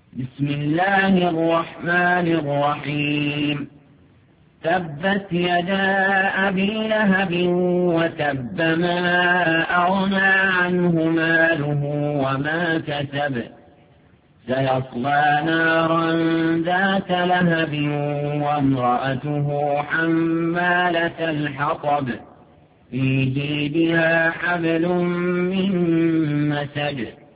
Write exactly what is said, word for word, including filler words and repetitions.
بسم الله الرحمن الرحيم تبت يدا أبي لهب وتب ما أغنى عنه ماله وما كسب سيصلى نارا ذات لهب وامرأته حمالة الحطب في جيدها حبل من مسد